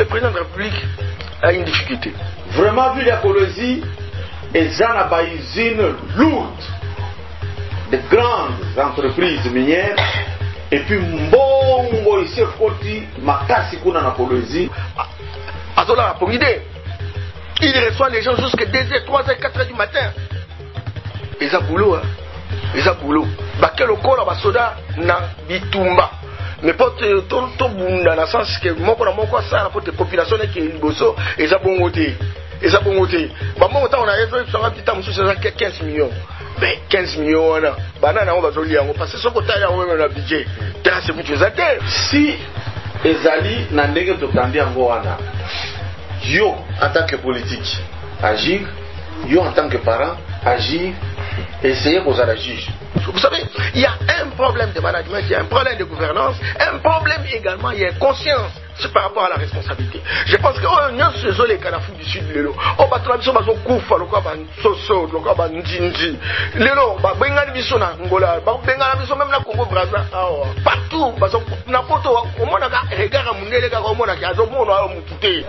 président de la République a une difficulté. Vraiment, vu la Colosie, ils ont une usine lourde de grandes entreprises minières. Et puis, Mbongo ici, Koti, Makasi Kuna na Colosie. Azola, pour l'idée, il reçoit les gens jusqu'à 2h, 3h, 4h du matin. Ils ont boulot, hein. Ils ont boulot. Bakel au corps, basoda, na bitumba. Mais pour tout bunda, dans le sens que mon ça, pour les populations qui sont liboso, ils ont bon côté. Ils ont bon côté. Bah, moi, on a réfléchi sur un petit temps, 15 millions. Mais 15 millions, on va joli, parce que ce côté, on a un budget. C'est beaucoup de si Ezali n'a pas de candidat yo en tant que politique, agir, yo en tant que parent, agir, essayer de la juge. Vous savez, il y a un problème de management, il y a un problème de gouvernance, un problème également, il y a conscience par rapport à la responsabilité. Je pense que nous sommes les Canafous du Sud, Lélo. On va travailler sur le Koufa, le Kaba Soso, le Kaba Ndinji. Lélo, Bengal Bissona, Angola, Bengal Bisson, même la Congo Brazza, partout, n'importe où, au monde, regarde à mon élève, au monde, à mon monde,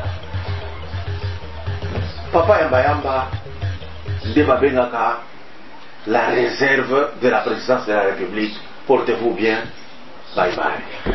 Papa Yamba, Ndeba Bengaka, la réserve de la présidence de la République. Portez-vous bien. Bye bye.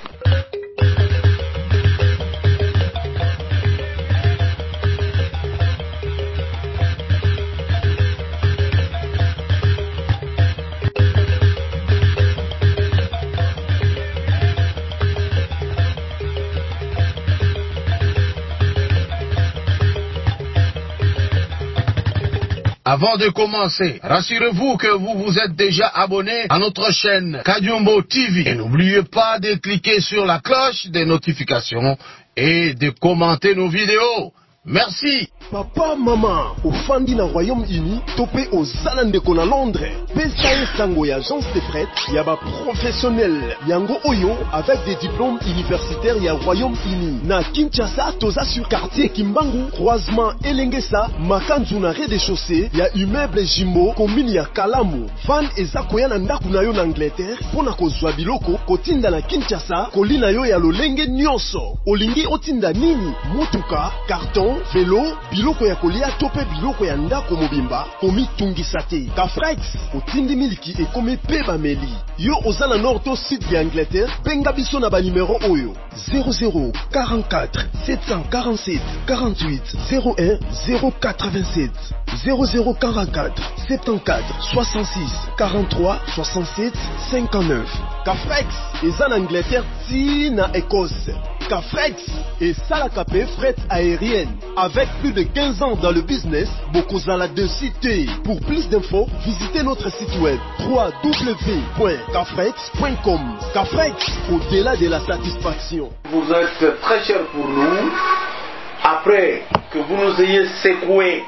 Avant de commencer, rassurez-vous que vous vous êtes déjà abonné à notre chaîne Kadiombo TV. Et n'oubliez pas de cliquer sur la cloche des notifications et de commenter nos vidéos. Merci. Papa, maman, au Fandi na Royaume-Uni, topé aux Zalandeko na Londres. Pesa sango ya agence de fret, yaba professionnel. Yango Oyo, avec des diplômes universitaires ya Royaume-Uni. Na Kinshasa, toza sur quartier Kimbangu, croisement Elengesa, Makanzu na rez-de-chaussée, ya immeuble Jimbo, commune ya Kalamu. Van eza koya na ndaku na yo na Angleterre, pona kozwa biloko, kotinda na Kinshasa, kolina yo ya lolenge nyonso. Olingi otinda nini? Motuka, carton, vélo, biloko ya kolia tope biloko ya ndako mobimba komi tungisa te. Kafrex otindi miliki ekomi pe bameli. Yo oza na nord to sud ya Angleterre, benga biso na ba numero oyo 00 44 747 48 01 087 0044 74 66 43 67 59. Kafrex eza na Angleterre ti na Écosse. Kafrex et Salakape fret aérienne. Avec plus de 15 ans dans le business, Bokozala de cité. Pour plus d'infos, visitez notre site web www.kafrex.com. Kafrex, au-delà de la satisfaction. Vous êtes très cher pour nous. Après que vous nous ayez secoué,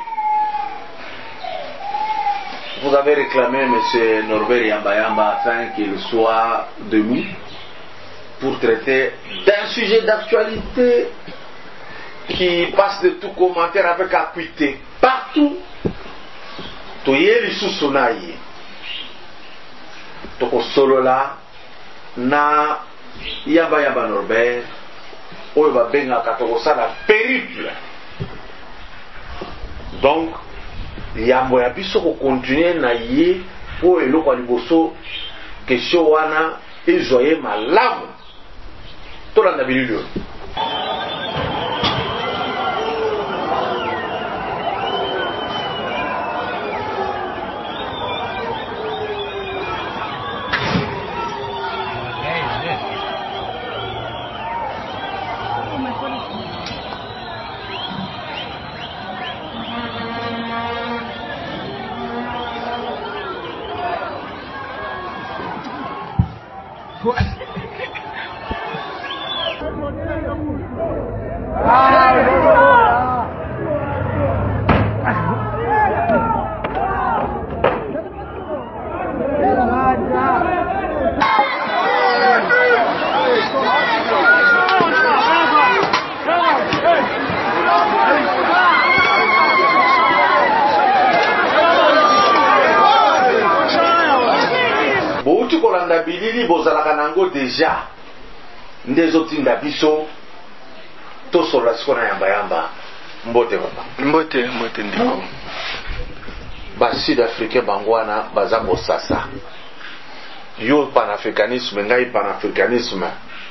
vous avez réclamé M. Norbert Yamba afin qu'il soit debout pour traiter d'un sujet d'actualité qui passe de tout commentaire avec acuité partout. Toyeli susunayi toko solo la na Yamba Norbert oyo babengaka tokosala périple. Donc yambo ya biso ko continuer na ye po eloko liboso question wana ezoye malamu tolanda bililo. Bilili bozalaka nango deja ndezotinda biso to sola sikona yamba yamba mbote papa mbote ndiko ba sud-africain bangwana baza bosasa yo panafricanisme ngai panafricanisme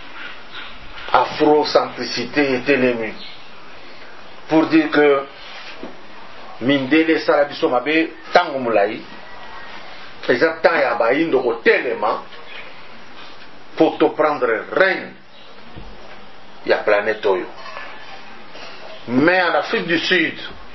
afrocentricité etelemi pour dire que mindele sala biso mabe tango mulai eza temps ya bayindo kotelema pour te prendre règne ya planète oyo. Mais en Afrique du Sud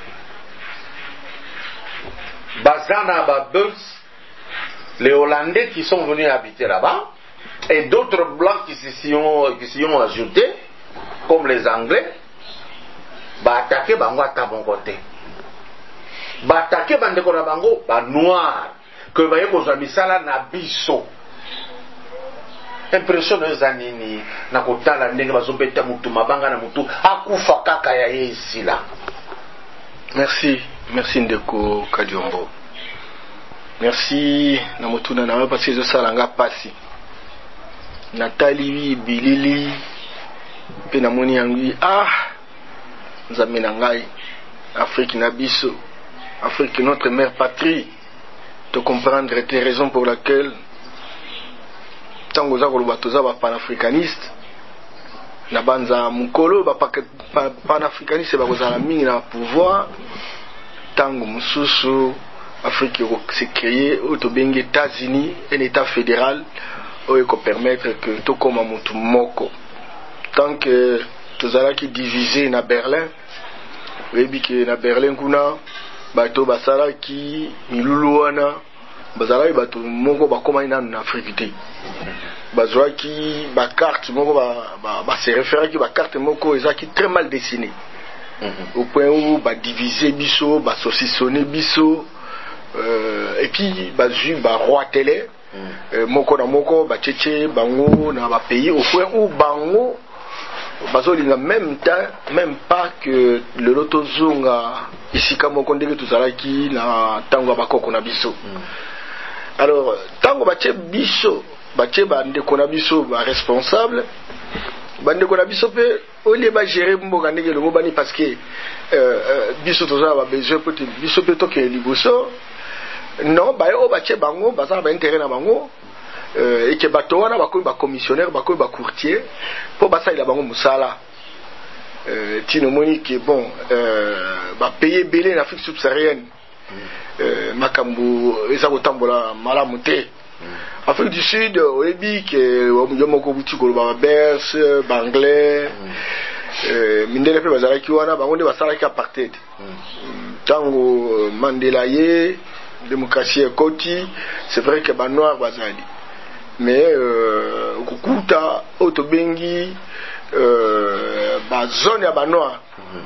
bazana babels, les Hollandais qui sont venus habiter là-bas et d'autres blancs qui s'y ont ajoutés comme les Anglais ba attaquer bango à bon côté ba attaquer bandeko na bango ba noir que baye kozwa misala na biso. Impression eza nini na kotala ndenge bazobeta mutu mabanga na mutu akufa kaka ya yesila. Merci ndeko Kadiombo. Merci na mutuna na parce que je salanga pasi. Natali bilili pe na moni yangi nzambe na ngai Afrique na biso. Afrique notre mère patrie. De comprendre tes raisons pour laquelle tango za koloba toza ba panafricaniste na banza mukolo ba panafricaniste ba kozala mingi na pouvoir tango mususu Afrique s'est créé au bengi États-Unis un état fédéral où ko permettre que to koma mutu moko tant que tozala ki divisé na Berlin webi ke na Berlin kuna bato basala ki milulu wana bazala bato moko bakoma ina na Afrique te bazwa ki ba carte moko ba se référer ki ba carte moko ezaki très mal dessinée au point où ba diviser biso ba saucissonner biso et puis ba ju ba roi télé moko na moko ba tchétché bango na ba pays au point où bango bazolinga même pas que le loto zonga ici comme on dit que tout ça qui na tango bakoko na biso. Alors tango bache biso bache bande kona biso ba responsable bande kona biso pe oli ba gérer mboka ndenge le mobani parce que biso toza ba besoin pour biso pe to ke liboso non ba yo bache bango baza ba intérêt na bango et que bato wana bakoyi ba commissionnaire bakoyi ba courtier pour basaila bango musala tino moni que bon ba payer belé en Afrique subsaharienne makambu eza kotambola malamu te. Afrique du Sud oyebi ke yo moko buti ko ba berse banglais mindele pe bazalaki wana bango nde basalaki apartheid tango Mandela ye démocratie ekoti c'est vrai que ba noir bazali mais kukuta otobengi ba zone ya ba noir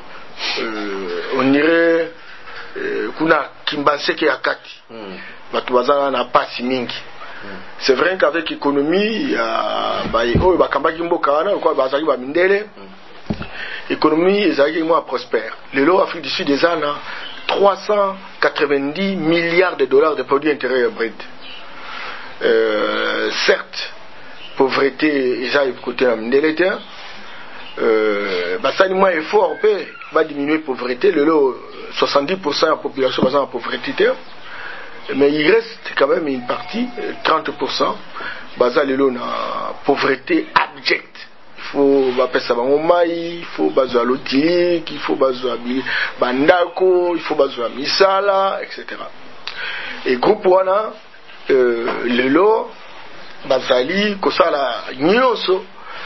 on dirait kuna Kimbanseke ya kati batu bazana na pasi mingi. C'est vrai qu'avec l'économie bakambaki mboka wana kwa bazali ba mindele économie ezali moins prospère. Le lot Afrique du Sud eza na 390 milliards de dollars de produits intérieurs bruts. Certes pauvreté eza côté na mindele te basali moins effort pe va diminuer pauvreté le lot 70% de la population est en pauvreté, mais il reste quand même une partie, 30%, basée sur la pauvreté abjecte. Il faut appeler ça il faut baser à l'outil, il faut baser à bandako, il faut baser à misala, etc. Et groupe wana le lot basali kosala nyonso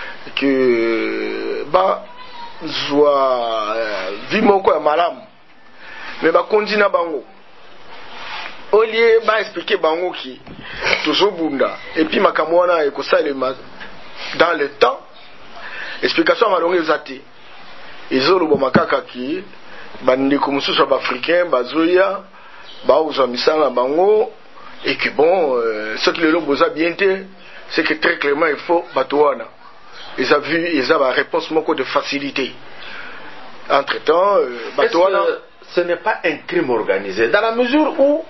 que ba zwa vimoko ya malamu. Mais ba kondina bango au lieu ba expliquer bango qui toujours bunda et puis makambo wana ekosalema dans le temps explication malonga ezate ezoloba makaka ki bandeko mususu ba africain bazoya ba uzwa misala bango et que bon ce qui le loboza bien te c'est que très clairement il faut batoana ils a vu ils a la réponse moko de facilité entre temps batoana ce n'est pas un crime organisé dans la mesure où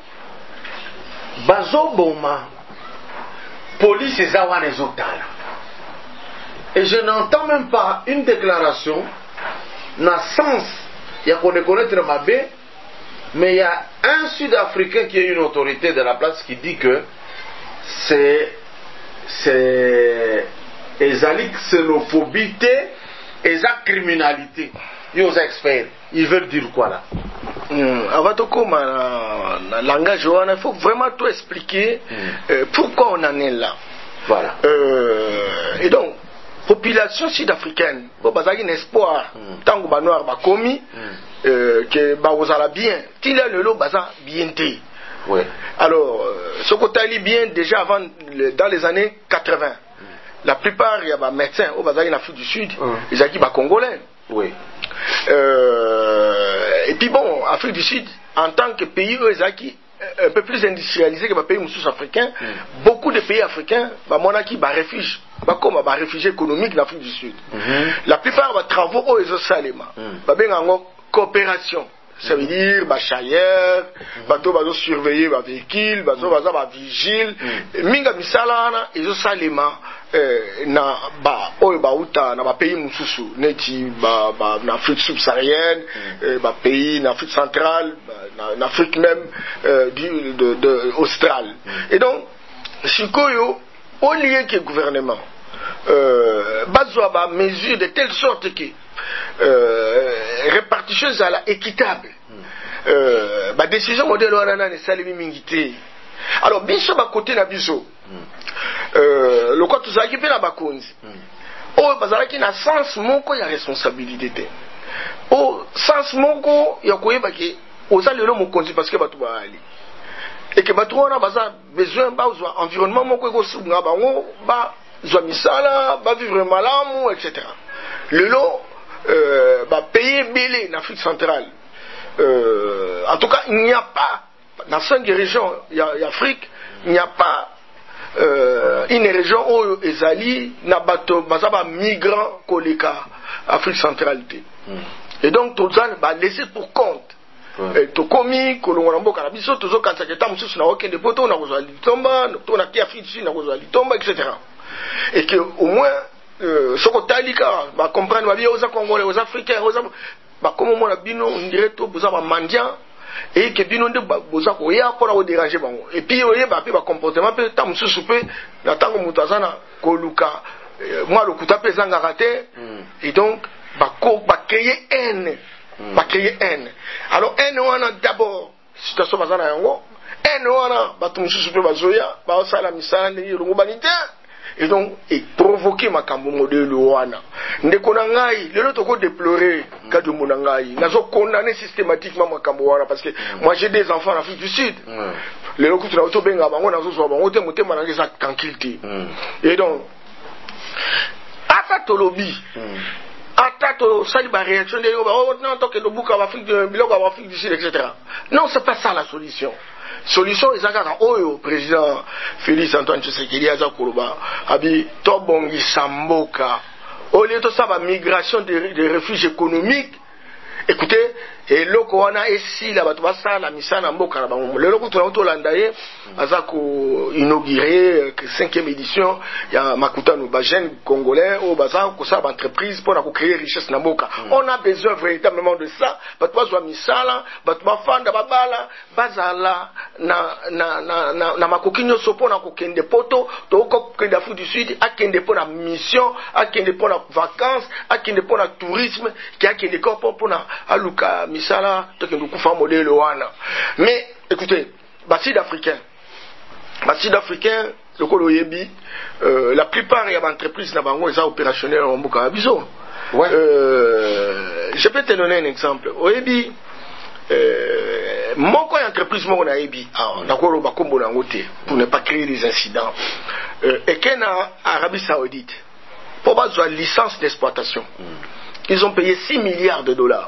bazoboma police ezawana ezotala et je n'entends même pas une déclaration na sens ya connaître mabe, mais il y a un Sud-Africain qui est une autorité de la place qui dit que c'est ezali xénophobie et la criminalité. Ils sont experts. Ils veulent dire quoi là? Avant de commencer le langage, il faut vraiment tout expliquer pourquoi on en est là. Voilà. Et donc, population sud-africaine, il y a un espoir, tant que les Noirs ont commis, que vous allez bien. Il y a le lot bien. Oui. Alors, ce côté est bien déjà avant, dans les années 80. La plupart, il y a des médecins au Bazar en Afrique du Sud, ils sont congolais. Oui. Et puis bon, Afrique du Sud, en tant que pays un peu plus industrialisé que les pays africains, beaucoup de pays africains, qui réfugiés, comme réfugiés économiques d'Afrique du Sud. La plupart des travaux, ils ont salima. Coopération. Ça veut dire, chailleur, bateau surveiller les véhicules, bateau vigile. Minga misala, ils ont salima. Na pays mususu neti na Afrique subsaharienne, pays na Afrique centrale, na Afrique même australe. Et donc sikoyo au lieu que gouvernement bazwa mesure de telle sorte que répartition est équitable. Décision modèle wana ne salimi mingité. Alors biso ba côté na biso le quoi tout ça qui fait la bakonzi bazala qui na sens moko ya responsabilité sens moko ya koyeba ke oza lelo mokonzi parce que batu ba ali et que batu wana baza besoin ba uzwa environnement moko ko sunga bango ba zwa misala ba vivre malamu etc. Lelo payer belé en Afrique centrale, en tout cas il n'y a pas dans 5 régions d'Afrique, il n'y a pas une région où ezali na bato bazaba migrants koleka Afrique centrale. Et donc tout ça va laisser pour compte. To komi kolongo mboka na biso tozo kanisa keta mususu na okende poto na kozwa litomba to na kia fitsi na kozwa litomba etc. Et que au moins soko talika ba comprendre ba bien aux congolais aux africains aux ba comme moi na bino on dirait to boza ba mendiant et que bino nde boza ko ya ko na o déranger bango et puis oye ba pe ba comportement pe ta mususu pe na tango mutazana ko luka moi le kuta pe zanga raté et donc ba créer haine. Va créer haine. Alors haine wana d'abord situation bazana yango haine wana batumususu pe bazoya ba sala misala ni lungubanité et donc et provoquer makambo modèle wana ndeko na ngai lelo toko déplorer ka de monangai nazo condamner systématiquement makambo wana parce que moi j'ai des enfants en Afrique du Sud lelo kutu na otobenga bango nazo so bango te motema na ngeza tranquillité et donc ata tolobi attaque ça la réaction de non tant que le bouc en Afrique du Sud etc. Non, c'est pas ça la solution. Solution ezaka oyo président Félix Antoine Tshisekedi aza koloba abi tobongi samboka au lieu de ça ba migration des réfugiés économiques. Écoutez, et loko wana esi la bato basa la misana mboka na bango le loko tuna otolanda ye azako inaugurer 5e édition ya makutano ba jeune congolais au baza ko sa entreprise pour na ko créer richesse na mboka. On a besoin véritablement de ça bato bazwa misala bato bafanda babala bazala na makokinyo sopo na ko kende poto to ko kende Afrique du Sud akende pour la mission akende pour la vacances akende pour la tourisme qui akende ko pour na aluka misala toke ndukufa modèle wana. Mais écoutez, sud-africain le kolo yebi la plupart ya entreprises na bango eza opérationnel en mboka biso. Ouais. Je peux te donner un exemple. Oyebi moko ya entreprise moko na yebi na kolo bakombo na ngote pour ne pas créer des incidents et qu'en Arabie Saoudite pour bazwa licence d'exploitation. Ils ont payé 6 milliards de dollars.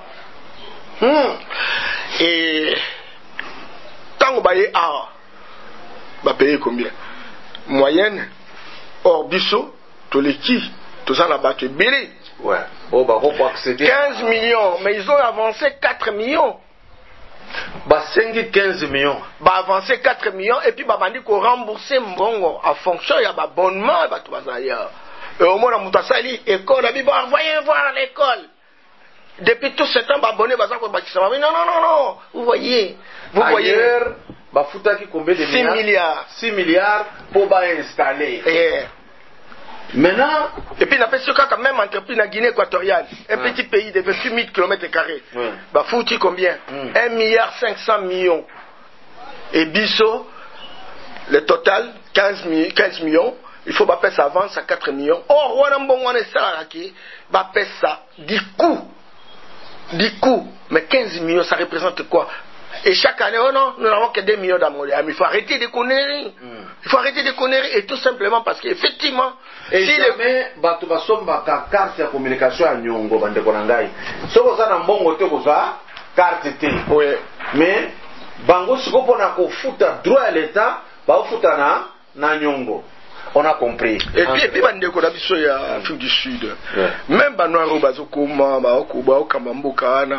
Et tant que va payer combien? Moyenne, hors biso, tous les qui, tout ça là-bas qui est belé. Ouais. Oh, bah, 15 millions, mais ils ont avancé 4 millions. Bah, 15 millions. Bah, avancé 4 millions, et puis, bah, on dit qu'on rembourse mbongo en fonction, il y a bah, bonnement, bah, tout ça, et au moins, on a école, on a dit, voyez voir l'école. depuis tout ce temps abonné baza ko bakisa non vous voyez bafuta qui combien de 6 milliards 6 milliards pour installer maintenant et puis n'appelle ce cas quand même entreprise na Guinée équatoriale un petit pays de 28 000 km². Bafuti combien 1 milliard 500 millions et biso le total 15 millions. Il faut pas payer ça avance à 4 millions. Or, on a un bon salarié, va payer ça 10 coups. Mais 15 millions, ça représente quoi? Et chaque année, oh non, nous n'avons que 2 millions d'amour. Mais il faut arrêter de conneries. Il faut arrêter de conneries. Et tout simplement parce qu'effectivement, et si jamais bato basomba ka carte ya communication à Nyongo bande konangai. Soko za na mbongo te ko za carte te. Oui. Mais bango siko pona ko futa droit à l'état, ba futa na Nyongo. On a compris. Et puis bandeko na biso ya Afrique du Sud. Même banoiro bazokoma ba kamamboka ana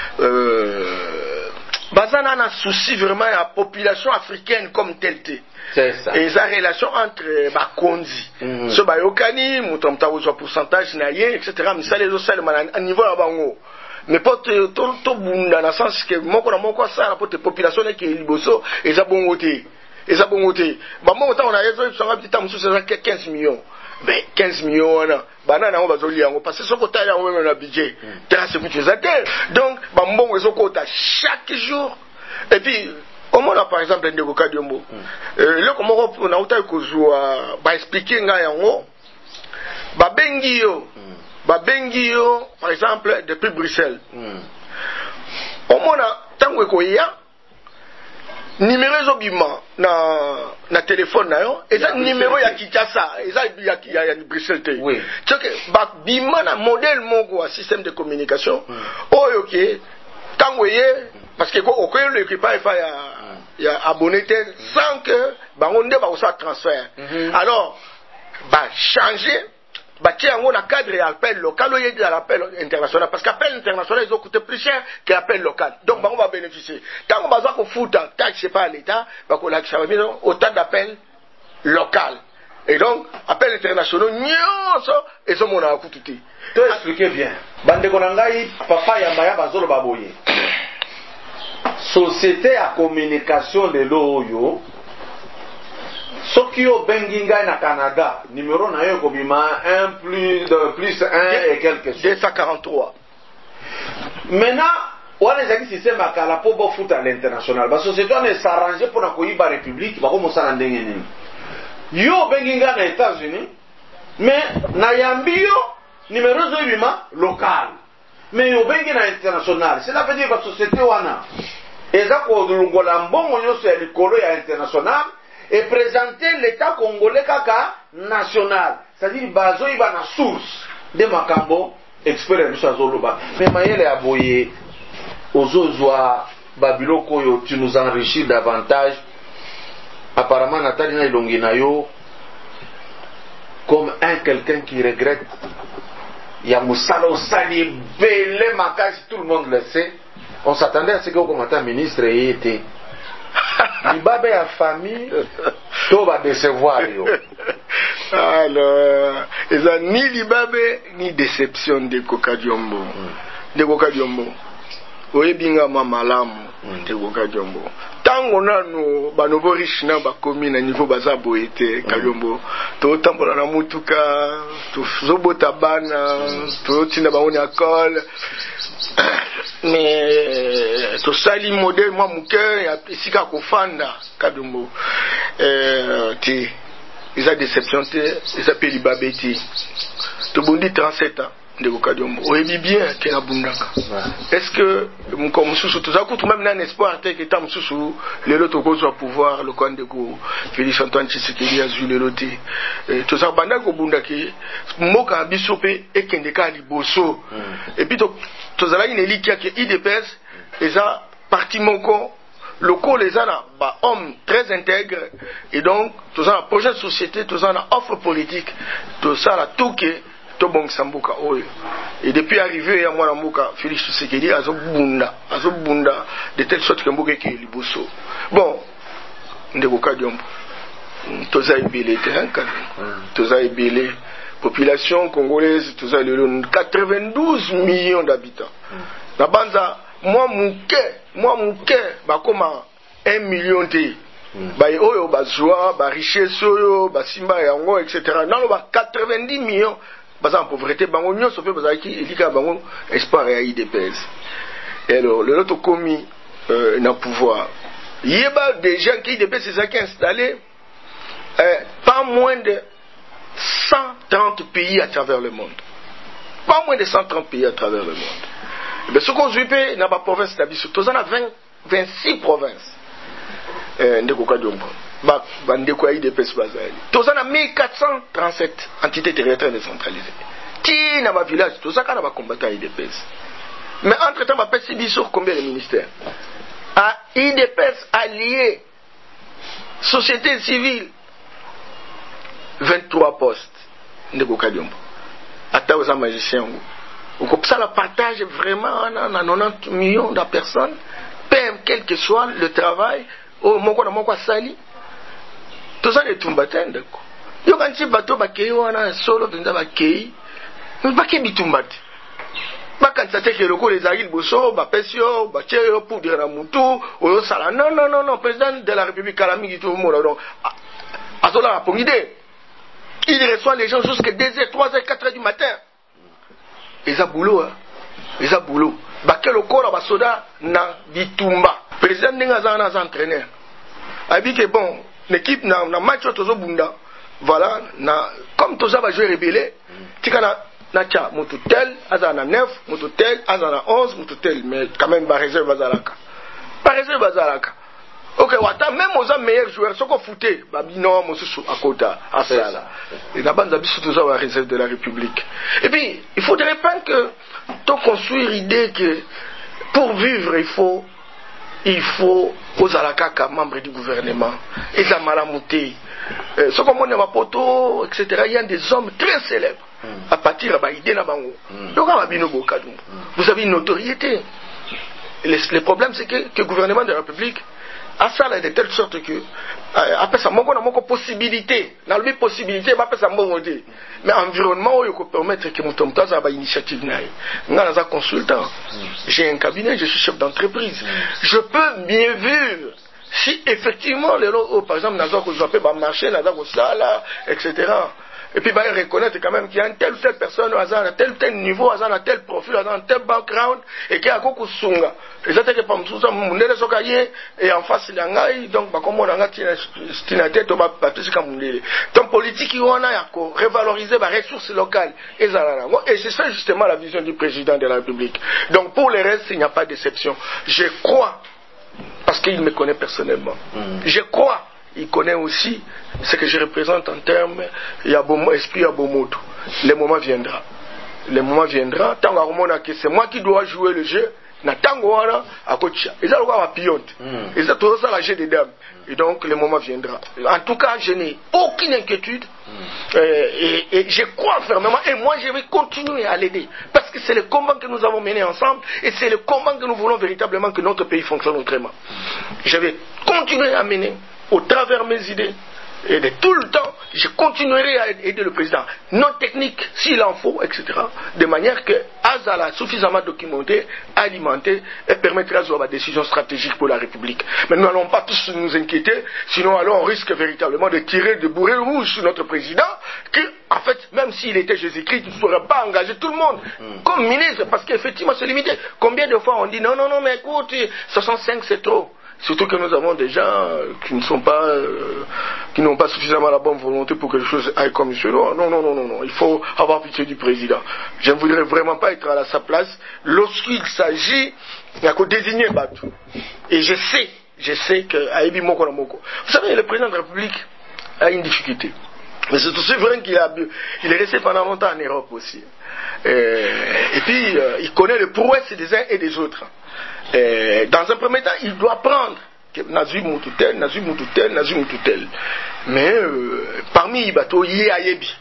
bazana na souci vraiment la population africaine comme telle. C'est ça. Et sa relation entre bakonzi. Ce bayokani mutomta au pourcentage na ye etc. mais ça les autres à niveau à bango. Mais pas tout bunda dans le sens que moko ça pour population qui est liboso et ça bon côté. Et ça bon côté. Bah moi on a raison sur un petit temps sous 15 millions. Mais 15 millions banana on va zoli yango parce que ce côté là on même un budget. Terrasse utilisateur. Donc bah bon réseau quota chaque jour. Et puis au moins par exemple Ndeko Kadiombo. Le comment on a autant que joie ba expliquer nga yango. Ba bengi yo par exemple depuis Bruxelles. Au moins tango ko ya numéro ezobima na téléphone na yo eza numéro ya Kinshasa eza ya Bruxelles te que ba bima na modèle moko wa système de communication oyo ke tango ye parce que ko okoyo le équipage ya abonné sans que bango nde ba osa transfert alors ba changer bâti yango na cadre ya appel local au lieu de l'appel international parce qu'appel international ils ont coûté plus cher que l'appel local donc on va bénéficier tant on va ko futa taxe par l'état ba ko la autant d'appel local et donc appel international nyonso ezo mona akututi to expliquer bien bande konangai papa ya bazolo baboye société à communication de l'oyo Soki o benginga na Canada, numéro na yo kobima 1 plus 1 et quelque chose. 243. Maintenant, on a des systèmes à kala po bo foot à l'international. Ba société on est s'arranger pour na koyiba république, ba ko mosala ndenge nini. Yo benginga na États-Unis, mais na yambio numéro zo bima local. Mais yo bengi na international. Cela veut dire que société wana eza ko lungola mbongo nyoso ya likolo ya international. Et présenter l'État congolais kaka national. C'est-à-dire bazo iba na source de makambo expérience azoloba. Mais mayele aboye ozozwa babiloko yo tu nous enrichis davantage. Apparemment natali na ilongi na yo comme quelqu'un qui regrette. Ya musala osali belé makasi tout le monde le sait. On s'attendait à ce que comme un ministre ait été Libabe a famille, tout va décevoir. Alors, il n'y a ni Libabe ni déception de Kokadiombo. De Kokadiombo. Oebinga mamalamu de Kokadiombo. Tant on a nos nouveaux riches na bakomi na niveau baza boete Kadiombo. To tambola na mutuka, to zobota bana, to tina ba on école. Mais to sali modèle moi muke ya pisika kofanda Kadiombo. Ti ils a déception te, ils a peli babeti. To bondi 37 ans. Ndeko Kadiombo oyebi bien que la bundaka est-ce que comme mususu tuzakutu même un espoir te que ta mususu lelo tokozwa pouvoir le camp de Félix Antoine Tshisekedi azwi lelo te tozabanda ko bundaki moka biso pe ekendeka liboso et puis tozala une élite qui IDPS eza parti moko locaux les ana ba homme très intègre et donc tozala projet de société tozala offre politique tozala tout que to bong sambuka oyo et depuis arrivé ya mwana mbuka Félix Tshisekedi azobunda de telle sorte que mbuka ke liboso bon Ndeko Kadiombo toza ibele te toza ibele population congolaise, tout ça, 92 millions d'habitants. Na banza, moi mon bah comment 1 million de bah oyo bah joie, bah richesse oyo, bah simba yango, etc. Non, bah 90 millions, bah en pauvreté, bah on y a sauvé bah qui elika bah on espoir et IDPS. Et alors le autre commis n'a pouvoir. Il y a des gens qui IDPS c'est ça qui est installé, pas moins de 130 pays à travers le monde. Pas moins de 130 pays à travers le monde. Mais ce qu'on suit, n'a pas province d'habitude. Tous en a 26 provinces. Ndeko Diombo. Ndeko IDPS Bazali. Tous en a 1437 entités territoriales décentralisées. Qui n'a pas village, tout ça qu'on a combattu à IDPS. Mais entre-temps, ma PCB sur combien de ministères? À IDPS allié, société civile, 23 postes. Ndeko Diombo. Attends aux magiciens. Ça le partage vraiment à 90 millions de personnes, quel que soit le travail, au Moko Sali. Tout ça est tout bâtard. Il y a un petit bateau qui est solo dans la quai. Mais pas qui bitumbat. Pas quand ça que le coup les Aguil Bosso, Pesio, Bacheo, pour dire à Moutou, ou Sala. Non, président de la République Kalami, tout le monde. Azola a pour idée. Il reçoit les gens jusqu'à 2h, 3h, 4h du matin. Ils ont boulot, hein. Ils ont boulot. Quel corps à soda na bitumba. Président Nengaza est entraîneur. Il dit que bon, l'équipe na match au Bunda. Voilà, comme tout ça va jouer rebelle, Tikana Nacha, Moututel, Azana 9, Moututel, Azana 11, Moututel, mais quand même, par réserve Bazalaka. Par réserve Bazalaka. Ok, Wata, même aux meilleurs joueurs, ce qu'on foutait, non, Moussou, à Kota, à Sala. Et la bande d'habitude, tout ça va réserve de la République. Et puis, il faudrait pas que, tant construire l'idée que, pour vivre, il faut, aux Alakaka, membres du gouvernement, et Zamalamouté, ce qu'on montre à Poto, etc., il y a des hommes très célèbres, à partir de l'idée Nabango. Donc, vous avez une notoriété. Le problème, c'est que le gouvernement de la République, à ça, de telle sorte que, après ça, on a une possibilité. Dans le possibilité, après ça, mais environnement, il faut permettre que mon tombe ait une initiative. Je suis un consultant. J'ai un cabinet, je suis chef d'entreprise. Je peux bien vivre si effectivement, par exemple, dans un marché, etc. Et puis, il reconnaître quand même qu'il y a une telle ou telle personne, à tel niveau, à tel profil, à tel background, et qu'il y a beaucoup de sunga. Et ça, c'est que par exemple, et en face, il y a donc, comme on a une tête, on va partir comme donc, politique, on a revaloriser les ressources locales. Et c'est ça, justement, la vision du président de la République. Donc, pour le reste, il n'y a pas d'exception. Je crois, parce qu'il me connaît personnellement, je crois. Il connaît aussi ce que je représente en termes esprit à Bomoto. Le moment viendra. Le moment viendra. Tant que c'est moi qui dois jouer le jeu. À côté. Ils ont le pionte. Ils ont tout ça la jeu des dames. Et donc le moment viendra. En tout cas, je n'ai aucune inquiétude. Et je crois fermement. Et moi, je vais continuer à l'aider. Parce que c'est le combat que nous avons mené ensemble. Et c'est le combat que nous voulons véritablement que notre pays fonctionne autrement. Je vais continuer à mener au travers de mes idées, et de tout le temps, je continuerai à aider le président, non technique, s'il en faut, etc., de manière que Azala suffisamment documenté, alimenté, et permettra de avoir des décisions stratégiques pour la République. Mais nous n'allons pas tous nous inquiéter, sinon alors on risque véritablement de tirer de bourrées rouges sur notre président, qui, en fait, même s'il était Jésus-Christ, il ne saurait pas engager tout le monde comme ministre, parce qu'effectivement c'est limité. Combien de fois on dit non, mais écoute, 65 c'est trop. Surtout que nous avons des gens qui n'ont pas suffisamment la bonne volonté pour que les choses aillent comme il se doit. Non. Il faut avoir pitié du président. Je ne voudrais vraiment pas être à sa place lorsqu'il s'agit de désigner Batou. Et je sais que Aïbi Moko. Vous savez, le président de la République a une difficulté. Mais c'est aussi vrai qu'il est resté pendant longtemps en Europe aussi. Et puis, il connaît les prouesses des uns et des autres. Dans un premier temps, il doit prendre Nazu Moututel. Mais parmi les bateaux, il y a Yebi.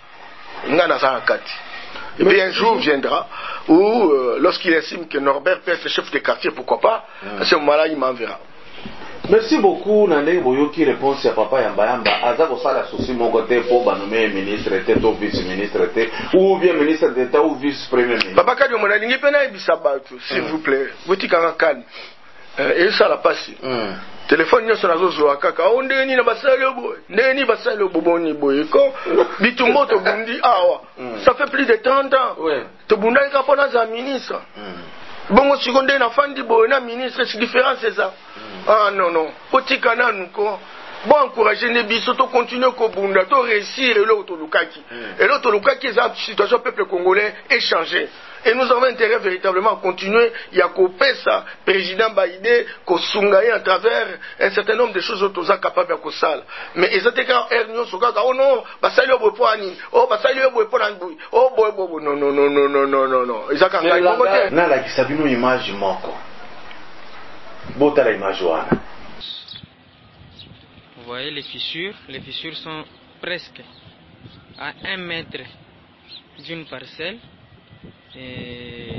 Et puis un jour viendra où, lorsqu'il estime que Norbert peut être le chef de quartier, pourquoi pas, à ce moment-là, il m'enverra. Merci beaucoup Nandé Boyoki réponse à papa Yamba Yamba azako sala souci mon côté pour nommer ministre ou vice-ministre ou bien ministre d'État ou vice-premier ministre. Papa Kadi mon alingi pena bisabatu s'il vous plaît. Boti kanga calme. Et ça la passe. Téléphone nyo sona zozo akaka onde ni na basale boy. Ndeni basale boboni boy ko bitumbo to bundi awa. Ça fait plus de 30 ans. Ouais. To bunda ka pona za ministre. Bongo seconde na fandi boy na ministre c'est différent c'est ça. Ah non non. Potika nanu ko. Bon encourager les biso to continuer ko bunda to réussir et l'autre lukaki. Et l'autre lukaki c'est la situation peuple congolais est changée. Et nous avons intérêt véritablement à continuer. Il y a qu'au PESA, président Baïdé, qu'au Sungaï à travers un certain nombre de choses autour capables à Kossal. Mais ils étaient quand Ernio Sogaka, oh non, Bassali Obopoani, oh Bassali Obopoani, oh boy, non, non, non, non, non, non, non, non. Ils ont quand même bon côté. Non, là, qui s'habille une image manque. Bota la image wana. Vous voyez les fissures sont presque à 1 mètre d'une parcelle. Et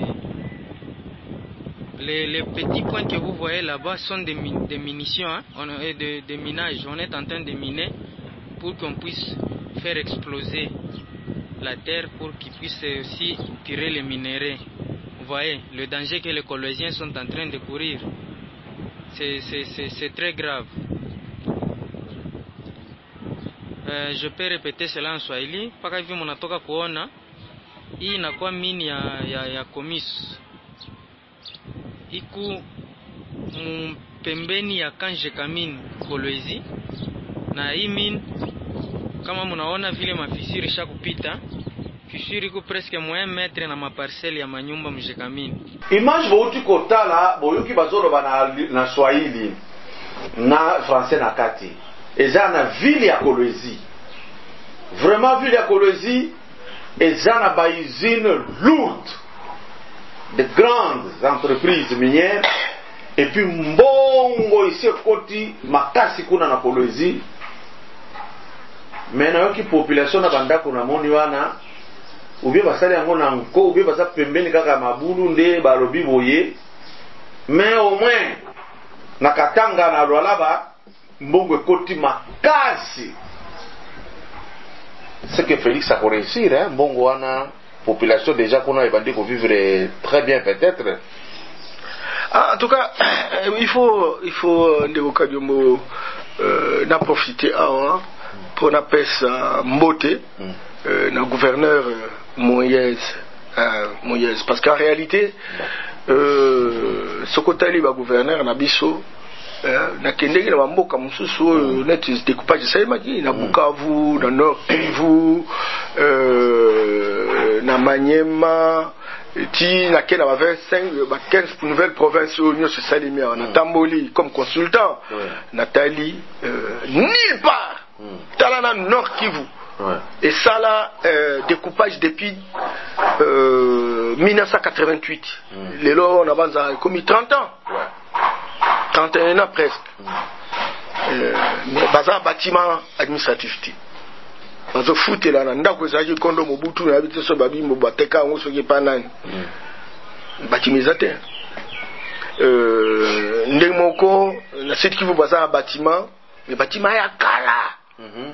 les petits points que vous voyez là-bas sont des munitions, hein? Des minages. On est en train de miner pour qu'on puisse faire exploser la terre pour qu'ils puissent aussi tirer les minéraux. Vous voyez le danger que les Colossiens sont en train de courir. C'est très grave. Je peux répéter cela en Swahili. Paka hivi mnatoka kuona hii inakuwa mini ya Komis iku pembeni ya Kanje Kamini Kolwezi, na hii mine kama mnaona vile mafisiri shakupita fisiri ku presque moins metre na maparcelle ya manyumba mjekamini. Image bouti kotala boyoki bazolo na Swahili na français na kati eza na ville ya Kolwezi. Vraiment ville ya Kolwezi eza na ba usine lourde de grandes entreprises minières et puis mbongo ici koti makasi kuna na Kolwezi. Mais na yoki population na bandako na moni wana ubie basali yango na nko ubie basa pembeni kaka mabulu nde balobi boye. Mais au moins na Katanga na Lualaba mbongo ekoti makasi. C'est que Félix a réussi, hein? Bongo wana population déjà qu'on a évadé pour vivre très bien peut-être. Ah, en tout cas, il faut n'en profiter pour n'appeler ça Mbote, le gouverneur Moïse, parce qu'en réalité, ce côté là, gouverneur Nabiso. Na kendeki na bamboka mususu net découpage saimaki na Bukavu na Nord Kivu na Maniema ti na kena ba 15 nouvelles provinces union se salimi na Tamboli comme consultant Nathalie nulle part talana Nord Kivu. Et ça là découpage depuis 1988 les lois on avance comme 30 ans 31 ans presque. Mais baza bâtiment administratif ti. Bazo fouté là ndako ezaki kondo mobutu na habité so babi mo bateka ngo soki pa nani. Bâtiment ezate. Ndemoko na site qui vous baza bâtiment, mais bâtiment ya kala.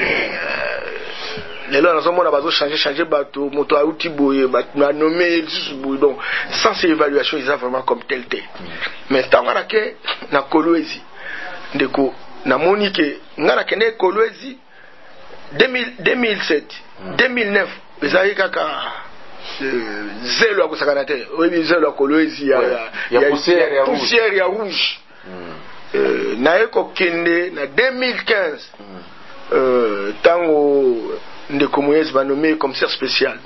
Les lois nous ont bazo changer bateau moto a outil boye bateau nommé boye donc sans ces évaluations ils ont vraiment comme tel. Mais tangana ke na Kolwezi ndeko na monique ngana kene Kolwezi 2007 2009 ezali kaka zelo ya kusakana te oyebi zelo ya Kolwezi ya poussière ya rouge na eko kende na 2015 tango ndeko Moïse va nommer commissaire spécial.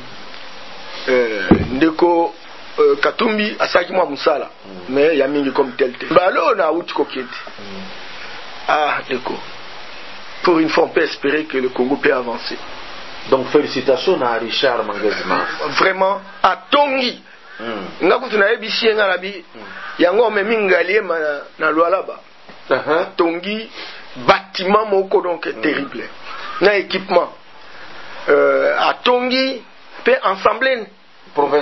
Ndeko Katumbi asaki mwa musala mais ya mingi comme tel. Balo na uti kokete. Ah ndeko. Pour une fois on peut espérer que le Congo peut avancer. Donc félicitations à Richard Mangazima. Vraiment à Tongi. Ngakutu na ebisi nga labi yango me mingali na Lualaba. Tongi bâtiment moko donc terrible. Na équipement à Tongi peut ensembler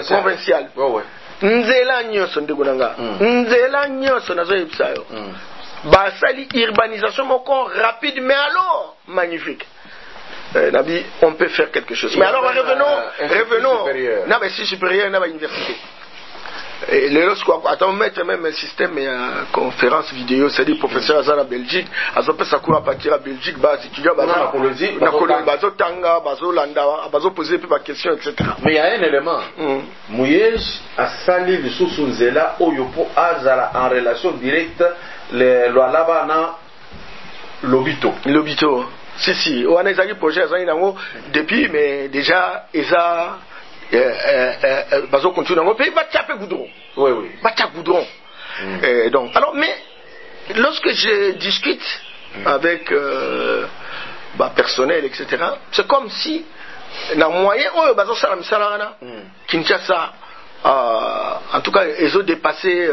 provincial. Nzela nyoso ndeko nanga. Nzela nyoso nazo yebisa yo. basali urbanisation moko rapide, mais alors magnifique. Nabi, on peut faire quelque chose. Mais alors revenons. Non, mais si supérieur, n'a pas université. Et les autres, attends, mettre même un système et une conférence vidéo, c'est-à-dire professeur Azan en Belgique, Azopé Sakura partir à Belgique, bas étudiants, bazo Tanga, bazo Landa, bazo poser plus de questions, etc. Mais il y a un élément. Mouyej a sali le sous-sunzela au yopo azala en relation directe le loalaba na lobito. Lobito. Si, on a des projets depuis, mais déjà, Eza. Bazo continue dans pays, Batiapé Goudron. Oui. Batiapé Goudron. Donc, alors, mais lorsque je discute avec personnel, etc., c'est comme si, dans le moyen, Bazo Salam Salarana, Kinshasa, en tout cas, ils ont dépassé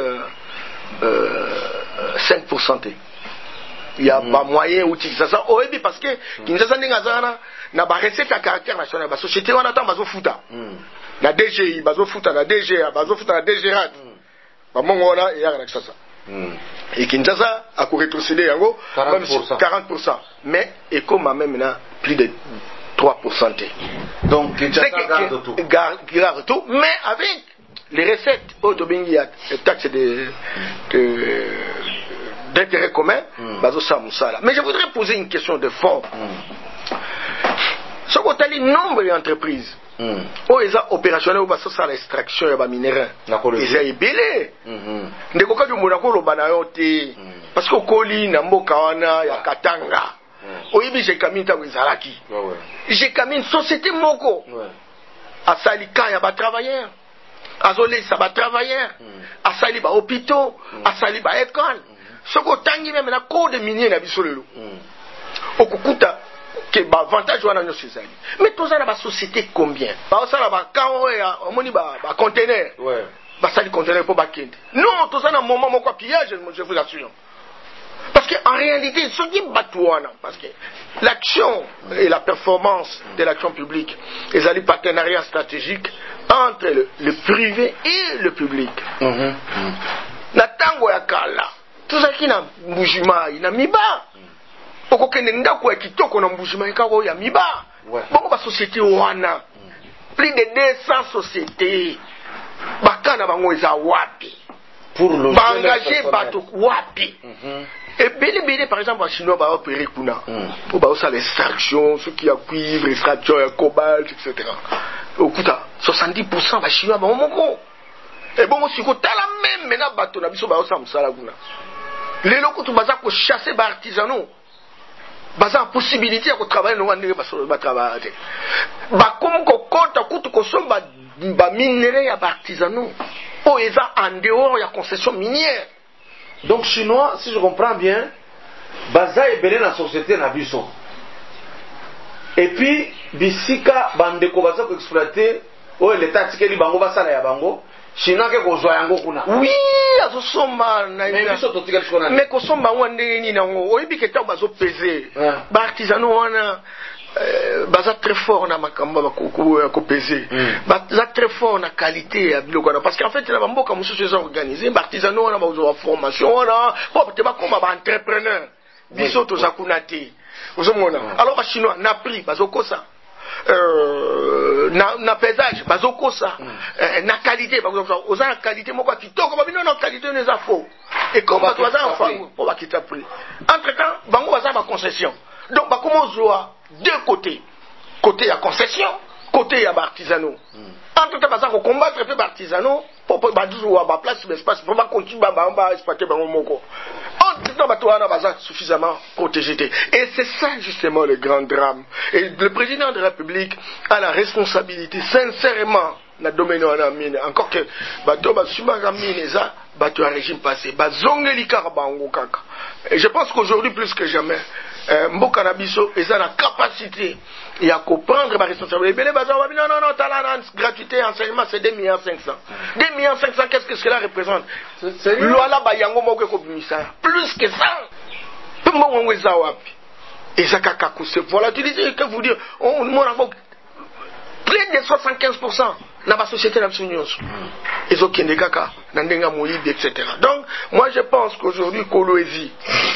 5%. Il n'y a pas moyen ou Kinshasa. Parce que Kinshasa n'est pas na ba recette à caractère national, ba société on attend bazo futa. La DGI, bazo futa, la DGA, bazo futa, la DGRAT. Ba mongo na ya na Kinshasa. Et Kinshasa a rétrocédé yango 40%. Mais Ecoma même na plus de 3%. Donc Kinshasa garde tout, mais avec les recettes autobingi taxes d'intérêt commun, bazo samusala. Mais je voudrais poser une question de fond. Ce qu'on a dit, nombre d'entreprises, ils sont opérationnels ou ça l'extraction de minéraux. Ils sont ébélés. Ils sont parce que Koli, Nambokawana, Yakatanga. Oyibi, j'ai camine Tawizaraki. J'ai camine société Moko. À Salika, il y a des travailleurs. À Zolé, ça va travailleurs. À Saliba, hôpitaux. À Saliba, école. Ce qu'on a dit, même la cour de miniers, n'a pas vu au Kukuta. Que avantage wana nyo sezali mais toza na ba société combien ba sala ba kawo ya omoni ba conteneur ba sali conteneur pour ba kende non toza na moment moko pillage je vous assure parce que en réalité ce qui batouana parce que l'action et la performance de l'action publique les alliés partenariat stratégique entre le privé et le public na tango ya kala tout ça qui na mbujima ina miba okokende ndako ya kitoko na mbujima ekako ya miba bongo ba société wana plus de 200 sociétés bakana bango eza wapi pour le engager bato wapi et bele par exemple en chinois ba opérer kuna pour ba ça l'extraction ce qui a cuivre extraction ya cobalt etc. okuta 70% ba chinois ba moko et bongo siko tala même mena bato na biso ba osa musala kuna lelo kutu baza ko chasser ba artisanaux baza en possibilité de travailler dans le travail. Comme kokota kutu kosomba ba minerais ya artisanaux. Oh eza en dehors ya concession minière. Donc chinois, si je comprends bien, baza ebele na société na biso. Et puis bisika bandeko baza ko exploiter oh l'état tikeli bango basala ya bango. Chinois ke kozwa yango kuna. Oui, azosomba na mais kosomba wande ni nango oyibi ke taw bazo peser ba artisanaux wana baza très fort na makamba ba ko peser baza très fort na qualité ya biloko na parce qu'en fait na mboka mususu eza organisé ba artisanaux wana ba formation wana po te ba koma ba entrepreneur biso to zakunate ozomona alors ba chinois na prix bazo kosa na paysage bazokosa na qualité oza na qualité moko kitoko babino na qualité ne za faux et comme bato baza mfango po bakita prix entre temps bango baza ba concession donc ba comment zoa deux côté ya concession côté ya ba artisanaux entre temps baza ko combattre pe ba artisanaux po ba zoa ba place espace pour ba continuer ba exploiter bango moko entre temps bato wana baza suffisamment protégé et c'est ça justement le grand drame et le président de la République a la responsabilité sincèrement na domaine wana mine encore que bato basumaka mine za bato ya régime passé bazongeli kaka bango kaka et je pense qu'aujourd'hui plus que jamais mboka na biso eza na capacité ya comprendre ba responsabilité bele bazo ba non talent gratuité enseignement c'est 2,5 millions qu'est-ce que cela représente loala ba yango moko ko bimisa plus que ça tout monde eza wapi eza kaka ko se volatiliser que vous dire on mona plus de 75% na ba société na biso nyonso Ils ont Kendekaka, Nandenga Moïbe, etc. Donc, moi je pense qu'aujourd'hui, Kolwezi,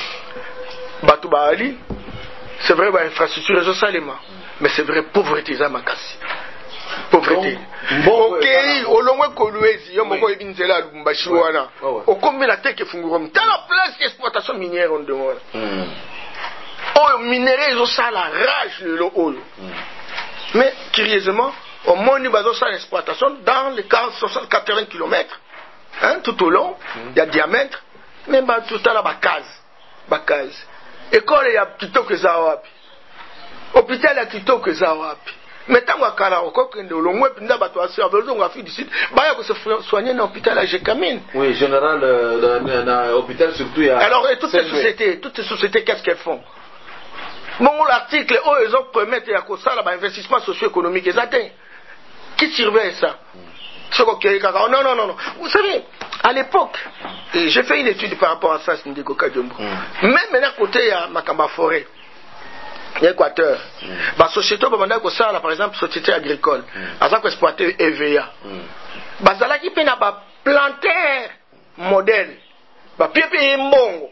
Batouba Ali, c'est vrai, infrastructure, réseau Salema, mais c'est vrai, pauvreté, Zamakasi. Pauvreté. Ok, au long de Kolwezi, il y a beaucoup de Binzela, Mbashiwana. Au combien la tête est fungurum, dans la place d'exploitation minière, on demande. Oh, minerais, ils ont ça la rage, le haut. Mais, curieusement, au moins, nous avons ça l'exploitation dans les 80 km, hein, tout au long, il y a diamètre, mais tout à la case. École, il y a plutôt que Zawapi. Hôpital, il y a plutôt que Zawapi. Mais tant qu'on a encore que nous avons fait des Afrique du Sud, il y a que se soigner dans l'hôpital à Gécamine. Oui, général, dans l'hôpital surtout, il y a. Alors, toutes ces sociétés, qu'est-ce qu'elles font? Bon, l'article, ils ont permis à ça, l'investissement socio-économique, ils atteignent. Qui surveille ça? Non. Vous savez, à l'époque, j'ai fait une étude par rapport à ça, même maintenant, côté, il y a Makamba Forêt, l'Équateur. La société, par exemple, société agricole, elle a exploité EVA. Elle a qui peut planter modèle, pied mbongo.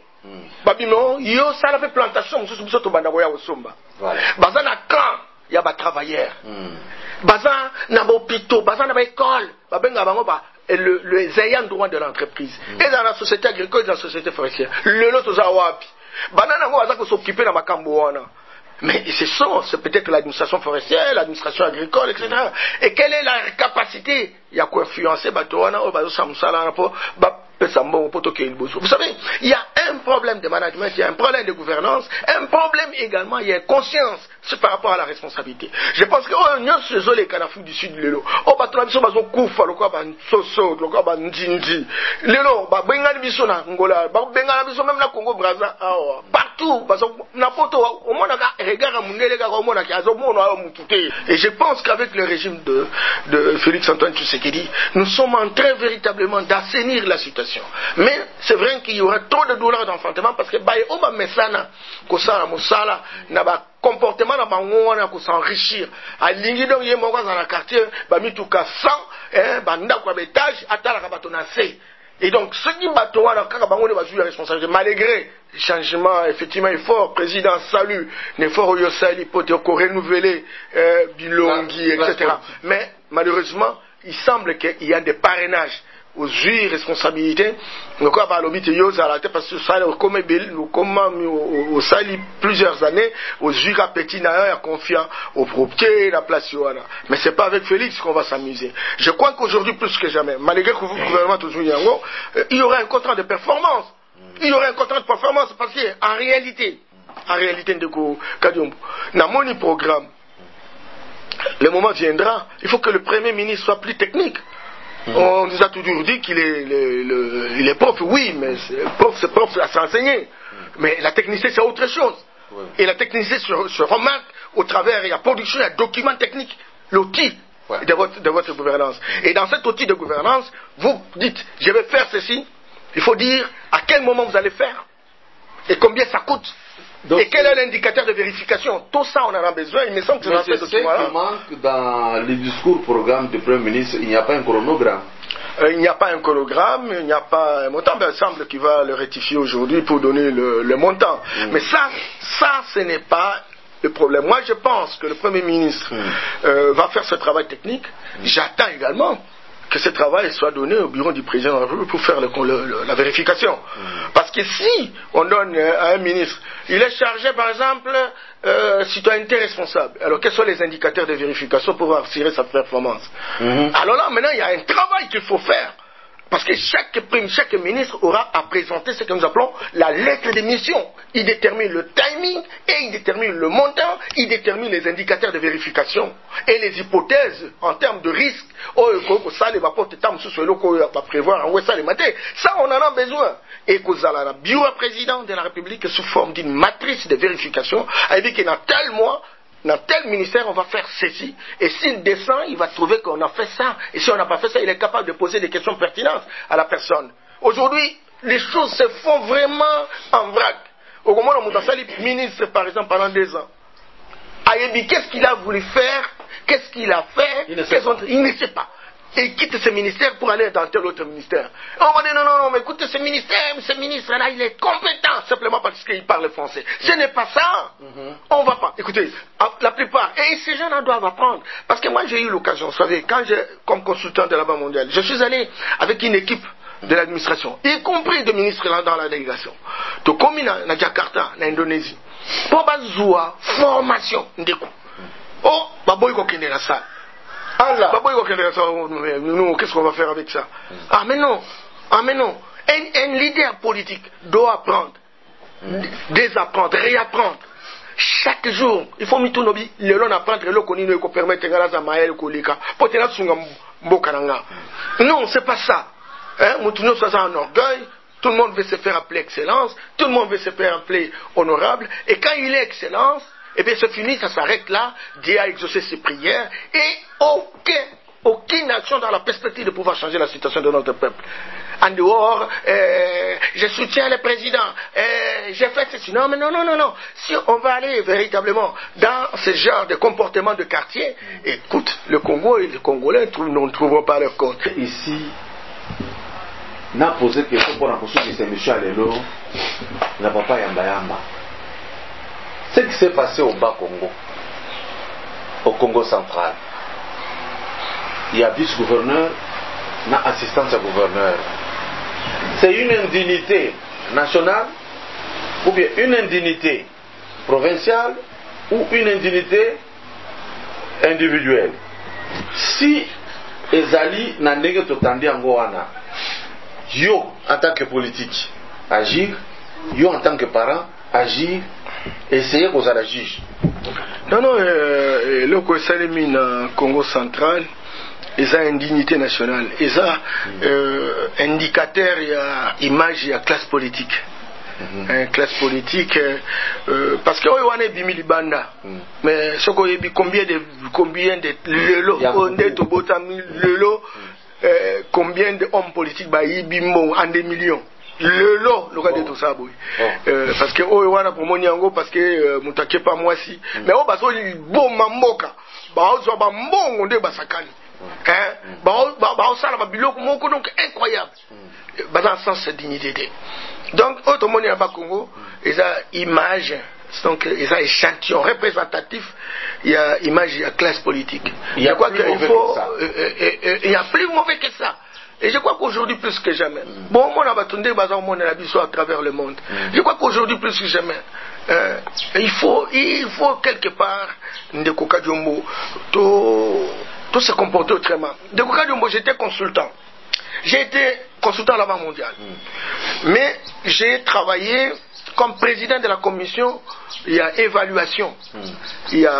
Yo ça la fait plantation mususu to banda boya osomba baza na camp ya ba travailleurs baza na hôpital baza na ba école ba benga bango ba les ayants droit de l'entreprise et dans la société agricole dans la société forestière le lot za wapi banana ngo baza ko s'occuper na makambo wana. Mais c'est peut-être l'administration forestière, l'administration agricole, etc. Et quelle est la capacité? Il y a quoi influencer Batoana ou Bazo Samsala pour vous savez, il y a un problème de management, il y a un problème de gouvernance, un problème également, il y a une conscience par rapport à la responsabilité. Je pense que nous sommes les Canafriques du Sud, Lelo. Oh, Batouabiso, Bazo Koufa, le quoi, Soso, le quoi, Ndjinji. Lelo, Bengal Bissona, Angola, Bengal Bisso, même la Congo, Brazza, partout, Bazo, Napoto, au monde, regarde à Mungele, au monde, qui a et je pense qu'avec le régime de Félix Antoine Tshisekedi, nous sommes en train véritablement d'assainir la situation. Mais c'est vrai qu'il y aura trop de douleurs d'enfantement parce que Oba Messana, Kosala Moussala, n'a pas comportement dans Bangoana pour s'enrichir. À l'Ingidon, il y a dans le quartier, Bamituka 100, Banda Kwabetage, Atala Kabatonase. Et donc, ce qui bateau, alors, quand on va jouer la responsabilité, malgré les changements, effectivement, effort, président, salut, l'effort au Yosali, pour renouveler, Bilongi, etc. Mais, malheureusement, il semble qu'il y a des parrainages aux juges responsabilités. Nous avons parlé de parce que ça, nous au sali plusieurs années, aux juges appétit d'ailleurs confiant aux propriétaires, la place. Mais c'est pas avec Félix qu'on va s'amuser. Je crois qu'aujourd'hui, plus que jamais, malgré que le gouvernement toujours il y aura un contrat de performance. Il y aura un contrat de performance parce qu'en réalité, de Kadiombo, dans mon programme, le moment viendra, il faut que le Premier ministre soit plus technique. On nous a toujours dit qu'il est prof, oui, mais c'est prof à s'enseigner. Mais la technicité, c'est autre chose. Et la technicité se remarque au travers de la production, il y a document technique, l'outil de votre gouvernance. Et dans cet outil de gouvernance, vous dites, je vais faire ceci, il faut dire à quel moment vous allez faire et combien ça coûte. Donc, et quel est l'indicateur de vérification? Tout ça, on en a besoin. Il me semble que c'est ce qui manque dans le discours programme du Premier ministre. Il n'y a pas un chronogramme. Il n'y a pas un chronogramme, il n'y a pas un montant. Ben, il semble qu'il va le rectifier aujourd'hui pour donner le montant. Mais ça, ce n'est pas le problème. Moi, je pense que le Premier ministre va faire ce travail technique. J'attends également que ce travail soit donné au bureau du président de la République pour faire la vérification. Parce que si on donne à un ministre, il est chargé par exemple citoyenneté responsable. Alors quels sont les indicateurs de vérification pour assurer sa performance? Alors là maintenant il y a un travail qu'il faut faire. Parce que chaque ministre aura à présenter ce que nous appelons la lettre de mission. Il détermine le timing et il détermine le montant, il détermine les indicateurs de vérification et les hypothèses en termes de risque. Ça, on en a besoin. Et que le bureau président de la République sous forme d'une matrice de vérification a dit que dans tel mois, dans tel ministère, on va faire ceci. Et s'il descend, il va trouver qu'on a fait ça. Et si on n'a pas fait ça, il est capable de poser des questions pertinentes à la personne. Aujourd'hui, les choses se font vraiment en vrac. Au moment où on ministre, par exemple, pendant 2 ans, Ayebi, qu'est-ce qu'il a voulu faire? Qu'est-ce qu'il a fait? Il ne sait pas. et quitte ce ministère pour aller dans tel autre ministère. Et on va dire non, mais écoutez, ce ministre-là, il est compétent simplement parce qu'il parle français. Ce n'est pas ça. On va pas. Écoutez, la plupart, et ces gens-là doivent apprendre. Parce que moi, j'ai eu l'occasion, vous savez, comme consultant de la Banque mondiale, je suis allé avec une équipe de l'administration, y compris de ministres là dans la délégation. Donc, comme na Jakarta, en Indonésie, pour bazoua formation, oh, baboy kokende na ça. Baboy kokende na ça. Nous, qu'est-ce qu'on va faire avec ça? Ah mais non. Un leader politique doit apprendre, désapprendre, réapprendre. Chaque jour, il faut mitunobi le long apprendre le konino ko permettre ngala za mael ko lika. Potena tsunga mboka nanga. Non, c'est pas ça. Hein, Moutounio soit un orgueil, tout le monde veut se faire appeler excellence, tout le monde veut se faire appeler honorable, et quand il est excellence, eh bien c'est fini, ça s'arrête là, Dieu a exaucé ses prières, et aucune action dans la perspective de pouvoir changer la situation de notre peuple. En dehors, je soutiens le président, j'ai fait ceci. Non. Si on va aller véritablement dans ce genre de comportement de quartier, écoute, le Congo et les Congolais ne trouveront pas leur compte. Ici, n'a posé question pour la question de ces messieurs à l'élo, n'a pas yamba. Ce qui s'est passé au Bas-Congo, au Congo central, il y a vice-gouverneur, n'a assistance à gouverneur. C'est une indignité nationale, ou bien une indignité provinciale, ou une indignité individuelle. Si Ezali n'a pas totandi en Goana, yo en tant que politique agir, yo en tant que parent agir, essayer qu'on la juge. Non, le Kosalemi na Congo central, ils ont une dignité nationale, ils ont indicateur, il y a image, il y a classe politique. Classe politique, parce que on est bimili banda, mais ce qu'on a combien de lelo, combien d'hommes politiques bimbo en des millions. Le lot, le cas de tout ça, oui. Parce que oh wana pour mon yango parce que mutake pas moi si. Mais oh baso bon mamboka, ba ozo ba mbongo nde basakani. Ba osala ba biloko moko donc incroyable. Ba dans sens de dignité. Donc autre monde à Congo, ils a image, donc ils a échantillon représentatif, il y a image, il y a classe politique. Il y a quoi qu'il faut, il y a plus mauvais que ça. Et je crois qu'aujourd'hui plus que jamais, bon, on a battu bazar monde la biso à travers le monde. Je crois qu'aujourd'hui plus que jamais, il faut quelque part Ndeko Kadiombo tout se comporter autrement. Ndeko Kadiombo, j'étais consultant. J'ai été consultant à la Banque mondiale. Mais j'ai travaillé comme président de la commission, il y a évaluation. Il y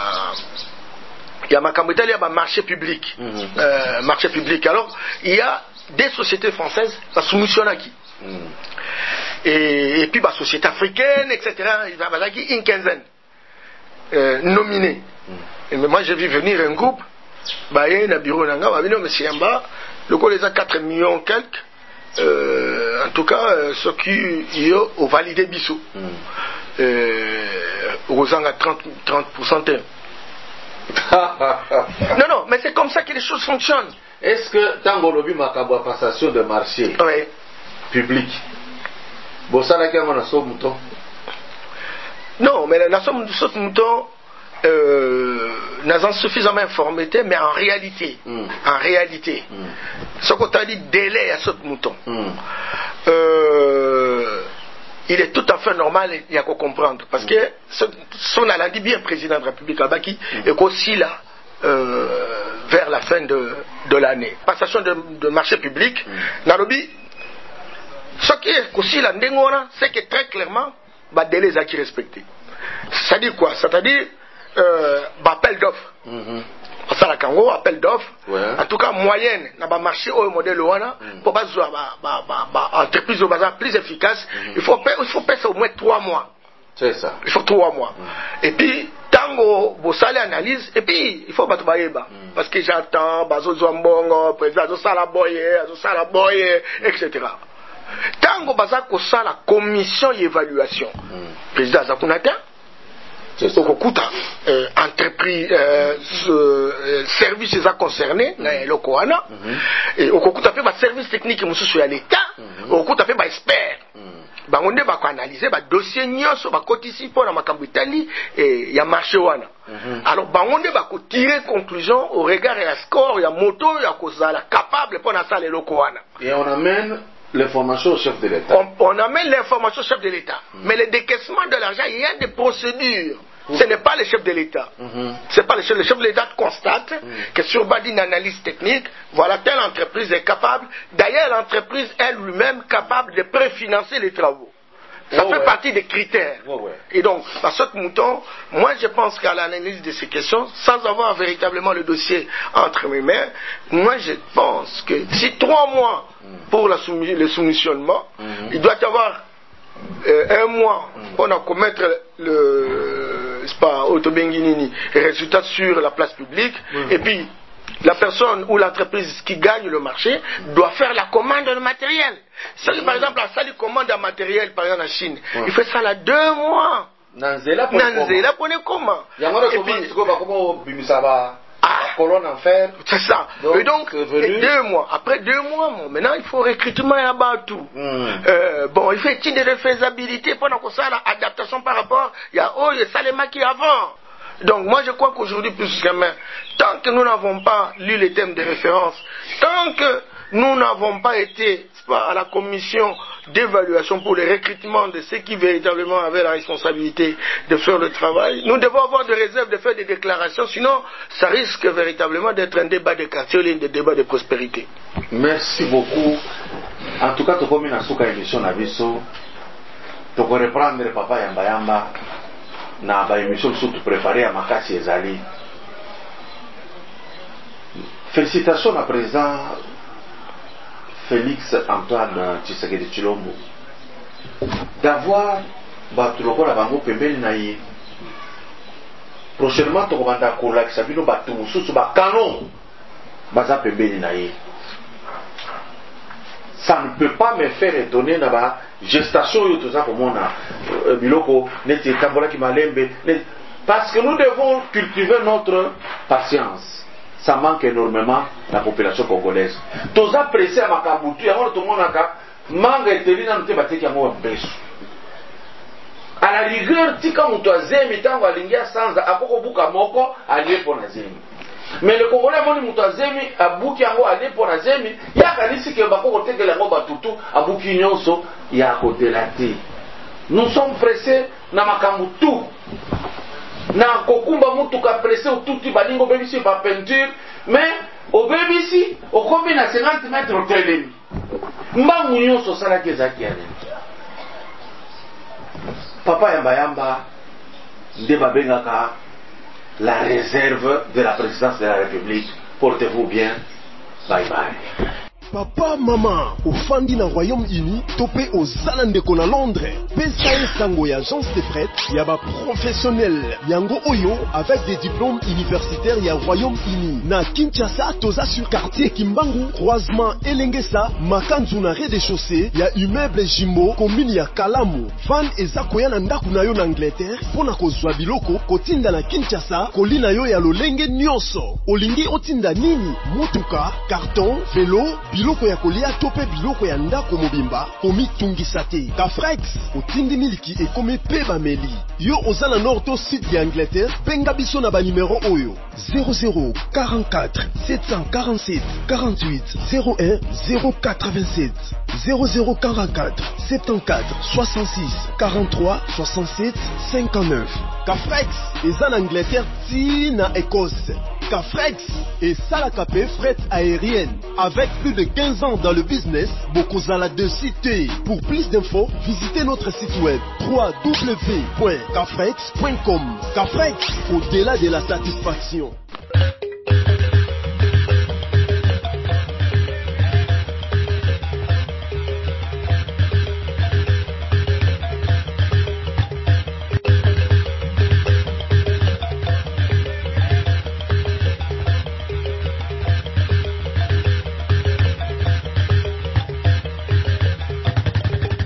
a ma il y a marché public. Marché public. Alors, il y a des sociétés françaises, la soumission à qui et puis, la société africaine, etc. Il y a une quinzaine nominés. Mais moi, j'ai vu venir un groupe, il y a un bureau, monsieur Yamba, le coup, les a 4 millions quelques. En tout cas, ceux qui ont validé Bissou. Aux à 30%. Non, mais c'est comme ça que les choses fonctionnent. Est-ce que Tango Lobi Makabo a passation de marché public, Bossala qui a un mouton? Non, mais la somme de ce mouton n'a suffisamment informé, mais en réalité, ce qu'on t'a dit délai à ce mouton. Il est tout à fait normal, il y a qu'à comprendre. Parce que son a dit bien président de la République Abaki et qu'aussi là, vers la fin de l'année. Passation de marché public, Nairobi, ce qui est aussi là, c'est que très clairement, bah, délai est respecté. C'est-à-dire quoi? C'est-à-dire, appel d'offres. Ça la Congo, appel d'offres. En tout cas, moyenne, dans le marché au modèle Ouana, pour pas entreprise au bazar plus efficace, il faut payer au moins 3 mois. C'est ça. Il faut 3 mois. Et puis, tango, vous salez analyse, et puis, il faut battre baïba. Parce que j'entends, bazo zambongo, président, salaboye, etc. Tango, baza ko la commission d'évaluation. Président Zakunata, okokuta entreprise service eza concerné na eloko wana okokuta pe ba service technique mosusu ya l'État okokuta pe ba expert bango nde bakoanalyse badossier nyonso bakotisi mpo na makambo etali ya marché wana alors bango nde bakotire conclusion au regard ya score ya moto ya kozala capable mpo na sala eloko wana et on amène l'information au chef de l'État. On amène l'information au chef de l'État. Mais le décaissement de l'argent, il y a des procédures. Ce n'est pas le chef de l'État. C'est pas le chef de l'État constate que sur base d'une analyse technique, voilà, telle entreprise est capable. D'ailleurs, l'entreprise elle-même capable de préfinancer les travaux. Ça fait partie des critères. Et donc, à ce mouton, moi je pense qu'à l'analyse de ces questions, sans avoir véritablement le dossier entre mes mains, moi je pense que si 3 mois pour le soumissionnement, il doit y avoir 1 mois pour commettre le résultat sur la place publique, et puis la personne ou l'entreprise qui gagne le marché doit faire la commande de matériel. Par exemple, la salle commande un matériel, par exemple en Chine, il fait ça là 2 mois. Nanzela pone comment? C'est ça. Donc, et donc, 2 mois. Après 2 mois, maintenant, il faut recrutement là-bas tout. Bon, il fait une de faisabilité pendant que ça, l'adaptation par rapport, il y a Salema qui avant. Donc moi je crois qu'aujourd'hui plus que jamais, tant que nous n'avons pas lu les thèmes de référence, tant que nous n'avons pas été à la commission d'évaluation pour le recrutement de ceux qui véritablement avaient la responsabilité de faire le travail, nous devons avoir des réserves de faire des déclarations, sinon ça risque véritablement d'être un débat de quartier, un débat de prospérité. Merci beaucoup. En tout cas, tu as une émission à Visso, tu peux reprendre Papa Yamba Yamba. Na ba émission surtout préparée à Makasi Ezali. Félicitations à président Félix Antoine Tshisekedi Tshilombo d'avoir battu le la bango pembeni na ye. Prochainement to banda ko la kisabino batu mususu ba canon baza pembeni na ye. Ça ne peut pas me faire étonner na ba gestation yo toza komona biloko neti tambola ki malembe parce que nous devons cultiver notre patience. Ça manque énormément la population congolaise. Toza pressé à makambutu yango to monaka manga etelina nte bateki yango besu. À la rigueur tika mutu azemi tango alingia sanza akoko buka moko alié pona zemi. Mais le Congolais moni mutu azemi abuki yango alié pona zemi yakanisi ke bakoko tekela yango batutu abuki nyonso ya kodelate. Nous sommes pressés na makambutu. Na kokumba mutu ka pressé ututi balingo bebisi ba peinture mais au bebisi au combien na 50 mètres au telemi. Mbangu nyonso sala kezaki yane. Papa Yamba Yamba ndeba bengaka la réserve de la présidence de la République. Portez-vous bien. Bye bye. Papa, maman, au Fandi na Royaume-Uni, topé aux Zalandeko na Londres. PSAE Sango ya agence de fret, yaba professionnel. Yango Oyo, avec des diplômes universitaires ya Royaume-Uni. Na Kinshasa, toza sur quartier Kimbangu, croisement Elengesa, Makanzu na rez-de-chaussée, ya immeuble Jimbo, commune ya Kalamu. Van eza koya na ndaku na yo na Angleterre, pona kozwa biloko, kotinda na Kinshasa, kolina yo ya lolenge nyonso. Olingi otinda nini? Motuka, carton, vélo, biloko ya kolia tope biloko ya ndako mobimba komi tungisa te. Kafrex otindi miliki ekomi pe bameli. Yo ozala nord to sud ya Angleterre, benga biso na ba numéro oyo 0044 747 48 01 087 0044 74 66 43 67 59. Kafrex eza na Angleterre ti na Écosse. Kafrex et Salakapé fret aérienne. Avec plus de 15 ans dans le business, Bokozala de cité. Pour plus d'infos, visitez notre site web www.kafrex.com. Kafrex, au-delà de la satisfaction.